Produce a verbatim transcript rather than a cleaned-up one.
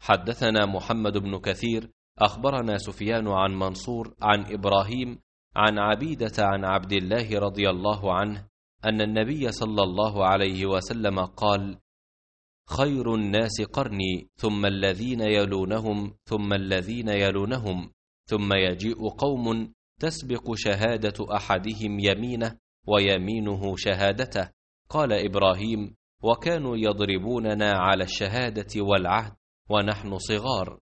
حدثنا محمد بن كثير أخبرنا سفيان عن منصور عن إبراهيم عن عبيدة عن عبد الله رضي الله عنه أن النبي صلى الله عليه وسلم قال: خير الناس قرني، ثم الذين يلونهم، ثم الذين يلونهم، ثم يجيء قوم تسبق شهادة أحدهم يمينه ويمينه شهادته. قال إبراهيم: وكانوا يضربوننا على الشهادة والعهد ونحن صغار،